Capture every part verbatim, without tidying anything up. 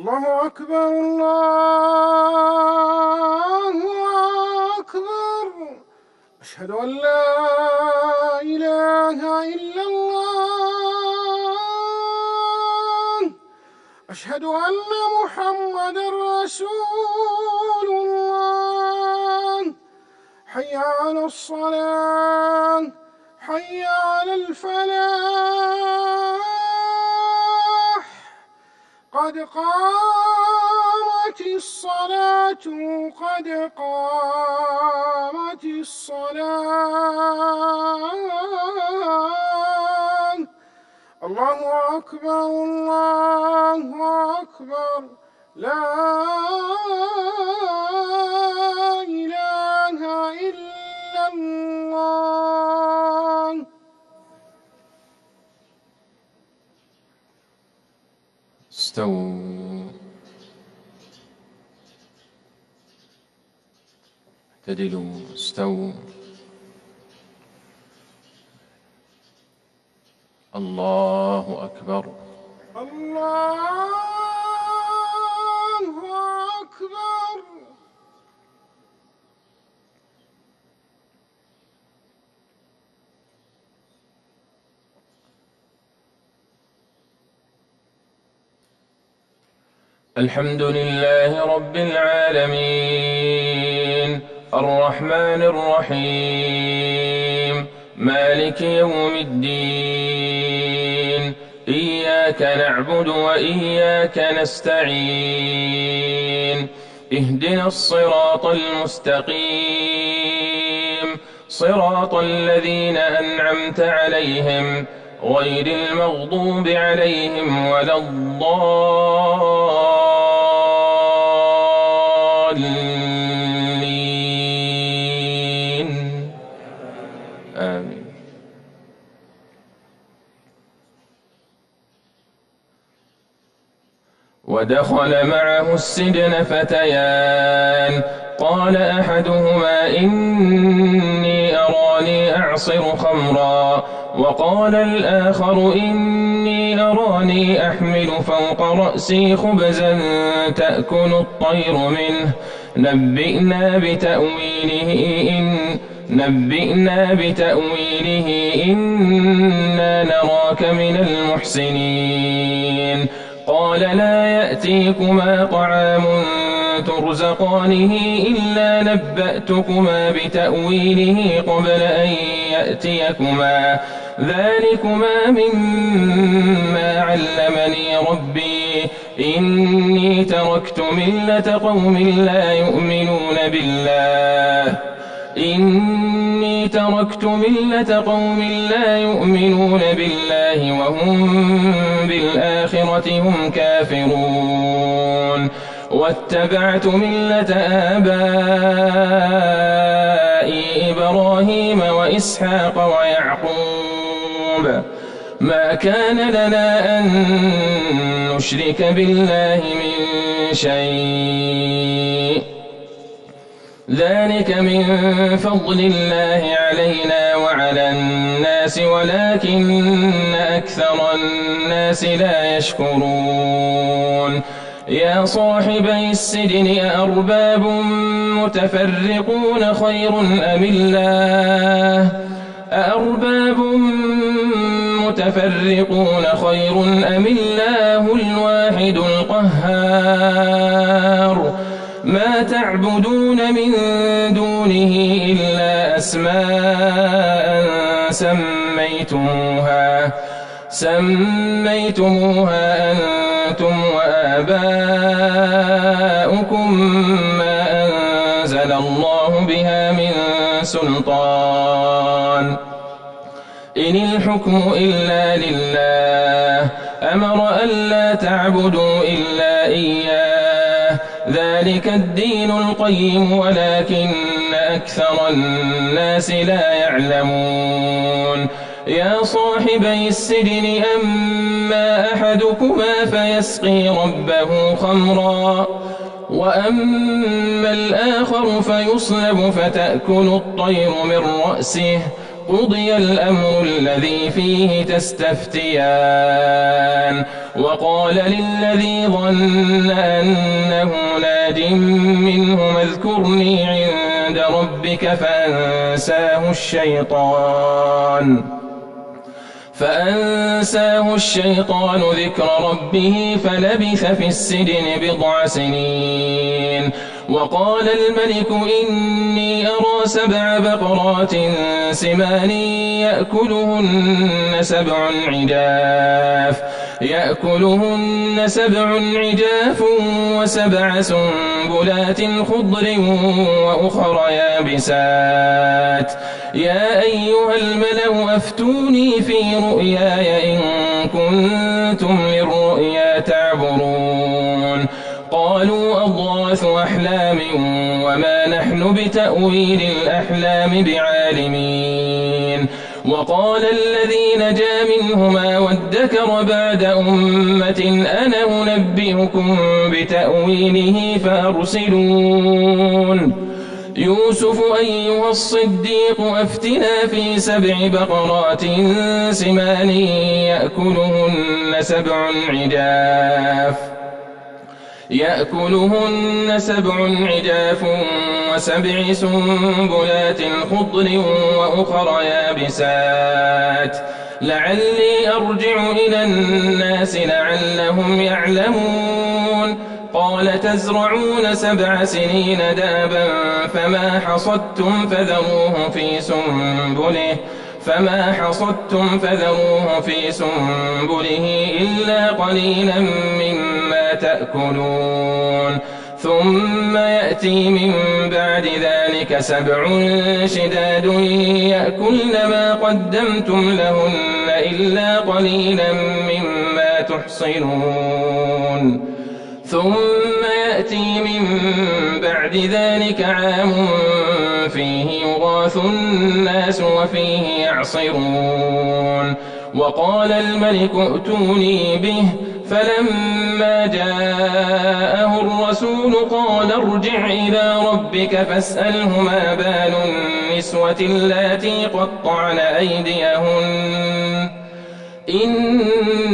الله أكبر الله أكبر. أشهد أن لا إله إلا الله. أشهد أن محمدًا رسول الله. حي على الصلاة، حي على الفلاح. قد قامت الصلاة، قد قامت الصلاة. الله أكبر الله أكبر. لا إله إلا الله. استووا، اعتدلوا، استووا. الله أكبر الله أكبر. الحمد لله رب العالمين، الرحمن الرحيم، مالك يوم الدين. إياك نعبد وإياك نستعين. اهدنا الصراط المستقيم، صراط الذين أنعمت عليهم غير المغضوب عليهم ولا الضالين. آمين. ودخل معه السجن فتيان، قال أحدهما إني أراني أعصر خمرا، وقال الآخر إني أراني أحمل فوق رأسي خبزا تأكل الطير منه، نبئنا بتأويله إن نبئنا بتأويله إنا نراك من المحسنين. قال لا يأتيكما طعام ترزقانه إلا نبأتكما بتأويله قبل أن يأتيكما، ذلكما مما علمني ربي، إني تركت ملة قوم لا يؤمنون بالله إني تركت ملة قوم لا يؤمنون بالله وهم بالآخرة هم كافرون، واتبعت ملة آبائي إبراهيم وإسحاق ويعقوب، ما كان لنا أن نشرك بالله من شيء، ذلك من فضل الله علينا وعلى الناس ولكن أكثر الناس لا يشكرون. يا صاحبي السجن أأرباب متفرقون خير أم الله أأرباب متفرقون خير أم الله الواحد القهار. ما تعبدون من دونه إلا أسماء سميتموها سميتموها أنتم وآباؤكم ما أنزل الله بها من سلطان، إن الحكم إلا لله، أمر ألا تعبدوا إلا إياه، ذلك الدين القيم ولكن أكثر الناس لا يعلمون. يا صاحبي السجن أما أحدكما فيسقي ربه خمرا، وأما الآخر فيصلب فتأكل الطير من رأسه، قضي الأمر الذي فيه تستفتيان وقال للذي ظن أنه ناج منه اذكرني عند ربك فأنساه الشيطان فأنساه الشيطان ذكر ربه فلبث في السجن بضع سنين وقال الملك إني أرى سبع بقرات سمان يأكلهن سبع عجاف يأكلهن سبع عجاف وسبع سنبلات خضر وأخر يابسات يا أيها الملأ أفتوني في رؤياي إن كنتم للرؤيا تعبرون قالوا أضغاث أحلام وما نحن بتأويل الأحلام بعالمين وقال الذي نجا منهما وادكر بعد أمة أنا أنبئكم بتأويله فأرسلون يوسف أيها الصديق أفتنا في سبع بقرات سمان يأكلهن سبع عجاف يأكلهن سبع عجاف وسبع سنبلات خضر وأخر يابسات لعلي أرجع إلى الناس لعلهم يعلمون قال تزرعون سبع سنين دابا فما حصدتم فذروه في سنبله فما حصدتم فذروه في سنبله إلا قليلا مما تأكلون ثم يأتي من بعد ذلك سبع شداد يأكلن ما قدمتم لهن إلا قليلا مما تحصنون ثم يأتي من بعد ذلك عام فيه يغاث الناس وفيه يعصرون وقال الملك ائتوني به فلما جاءه الرسول قال ارجع إلى ربك فاسأله ما بال النسوة اللاتي قطعن أيديهن إن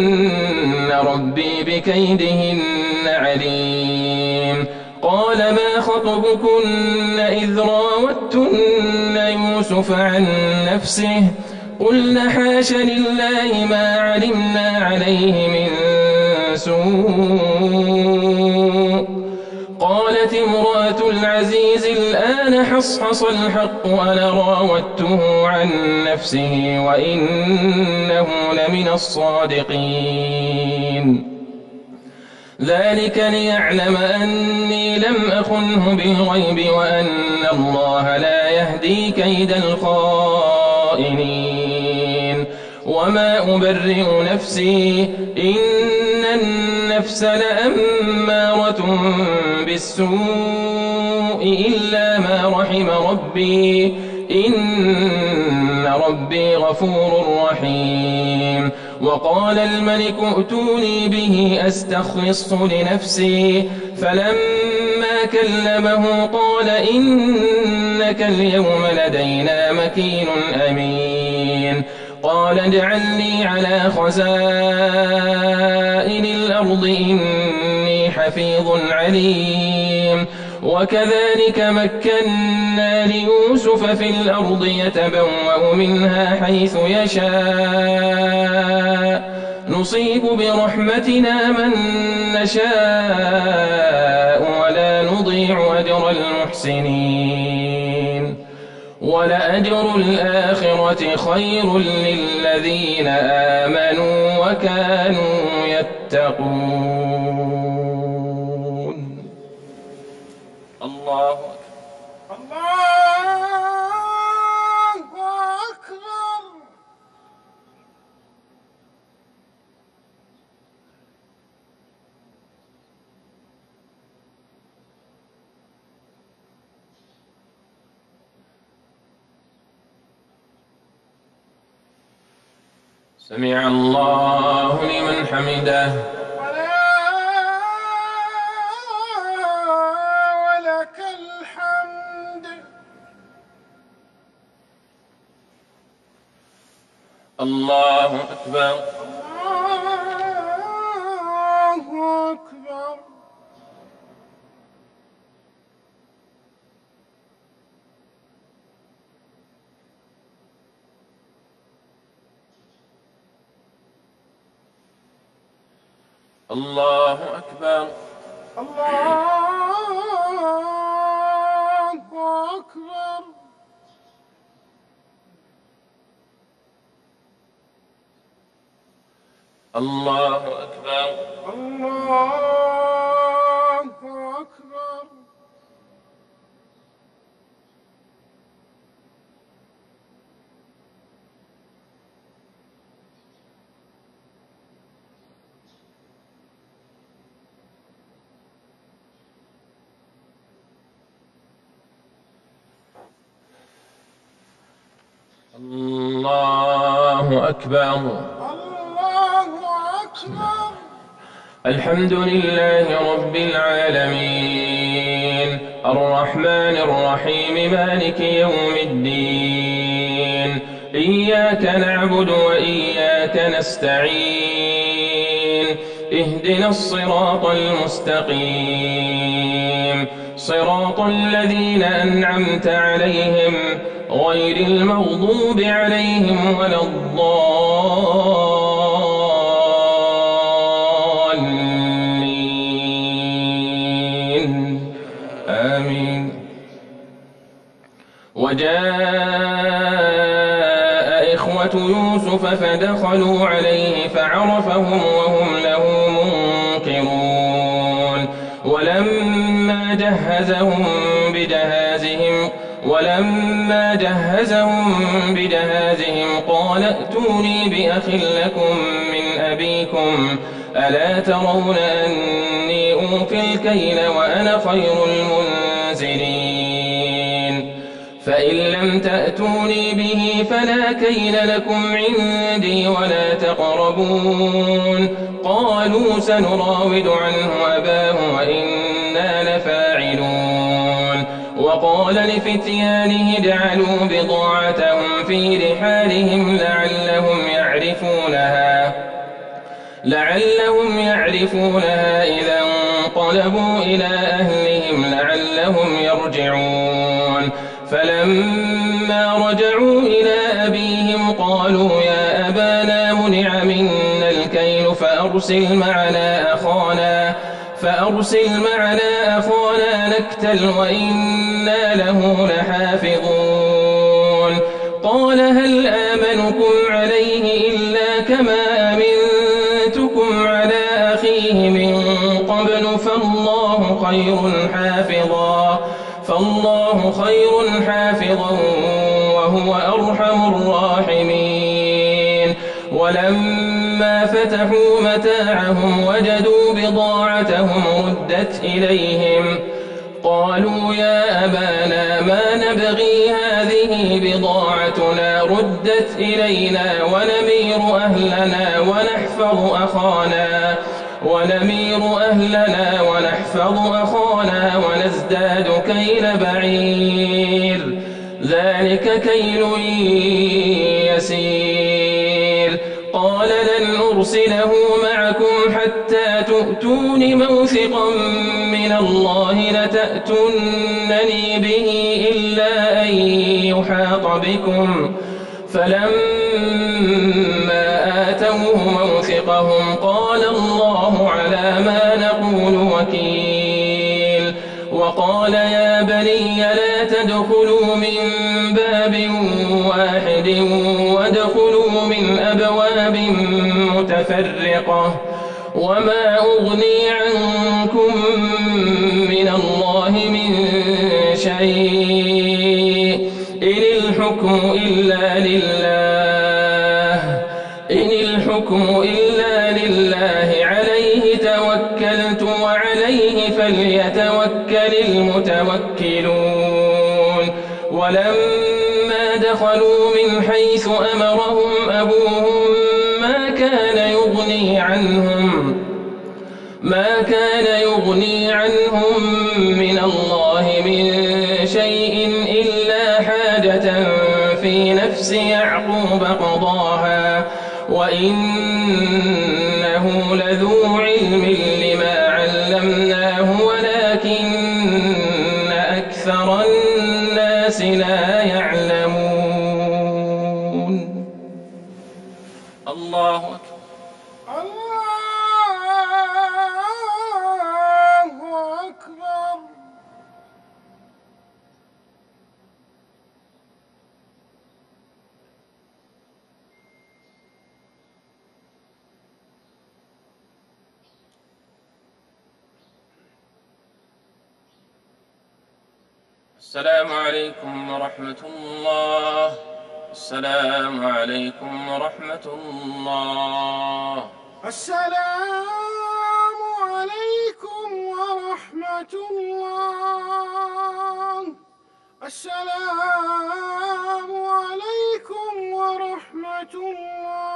ربي بكيدهن عليم قال ما خطبكن إذ راوتن يوسف عن نفسه قلن حاش لله ما علمنا عليه من سوء قالت امرأة العزيز الآن حصحص الحق أنا راودته عن نفسه وإنه لمن الصادقين ذلك ليعلم أني لم أخنه بالغيب وأن الله لا يهدي كيد الخائنين وما أبرئ نفسي إن النفس لأمارة بالسوء إلا ما رحم ربي إن ربي غفور رحيم وقال الملك ائتوني به أستخلصه لنفسي فلما كلمه قال إنك اليوم لدينا مكين أمين قال اجعلني على خزائن الأرض إني حفيظ عليم وكذلك مكنا ليوسف في الأرض يتبوأ منها حيث يشاء نصيب برحمتنا من نشاء ولا نضيع أجر المحسنين ولأجر الآخرة خير للذين آمنوا وكانوا يتقون الله الله أكبر. سمع الله لمن حمده ولك الحمد. الله أكبر. الله أكبر. الله أكبر. الله أكبر. الله أكبر. الله أكبر. الله أكبر. الله أكبر. الحمد لله رب العالمين الرحمن الرحيم مالك يوم الدين إياك نعبد وإياك نستعين اهدنا الصراط المستقيم صراط الذين أنعمت عليهم غير المغضوب عليهم ولا الضالين آمين. وجاء إخوة يوسف فدخلوا عليه فعرفهم وهم له منكرون ولما جهزهم بجهازهم ولما جهزهم بجهازهم قال ائتوني بأخ لكم من أبيكم ألا ترون أني أوفي الكيل وأنا خير المنزلين فإن لم تأتوني به فلا كيل لكم عندي ولا تقربون قالوا سنراود عنه أباه وإنا لفاعلون. وقال لفتيانه اجعلوا بضاعتهم في رحالهم لعلهم يعرفونها لعلهم يعرفونها إذا انقلبوا إلى أهلهم لعلهم يرجعون. فلما رجعوا إلى أبيهم قالوا يا أبانا منع منا الكيل فأرسل معنا أخانا فأرسل معنا أخانا نكتل وإنا له لحافظون. قال هل آمنكم عليه إلا كما أمنتكم على أخيه من قبل فالله خير حافظا فالله خير حافظا وهو أرحم الراحمين. ولما فتحوا متاعهم وجدوا بضاعتهم ردت إليهم قالوا يا أبانا ما نبغي هذه بضاعتنا ردت إلينا ونمير أهلنا ونحفظ أخانا ونمير أهلنا ونحفظ أخانا ونزداد كيل بعير ذلك كيل يسير. قال لن أرسله معكم حتى تؤتون موثقا من الله لتأتونني به إلا أن يحاط بكم. فلما آتوه موثقهم قال الله على ما نقول وكيل. وقال يا بني لا تدخلوا من باب واحد وادخلوا من أبواب متفرقة وما أغني عنكم من الله من شيء إن الحكم إلا لله إن الحكم إلا لله عليه توكلت وعليه فليتوكل المتوكلون. ولما دخلوا من حيث أمرهم أبوهم ما كان يغني عنهم ما كان يغني عنهم من الله من شيء إلا حاجة في نفس يعقوب قضاها وإنه لذو علم لما علمناه ولكن أكثر الناس لا يعلمون. الله أكبر. الله أكبر. السلام عليكم ورحمة الله. السلام عليكم ورحمة الله. السلام عليكم ورحمة الله. السلام عليكم ورحمة الله.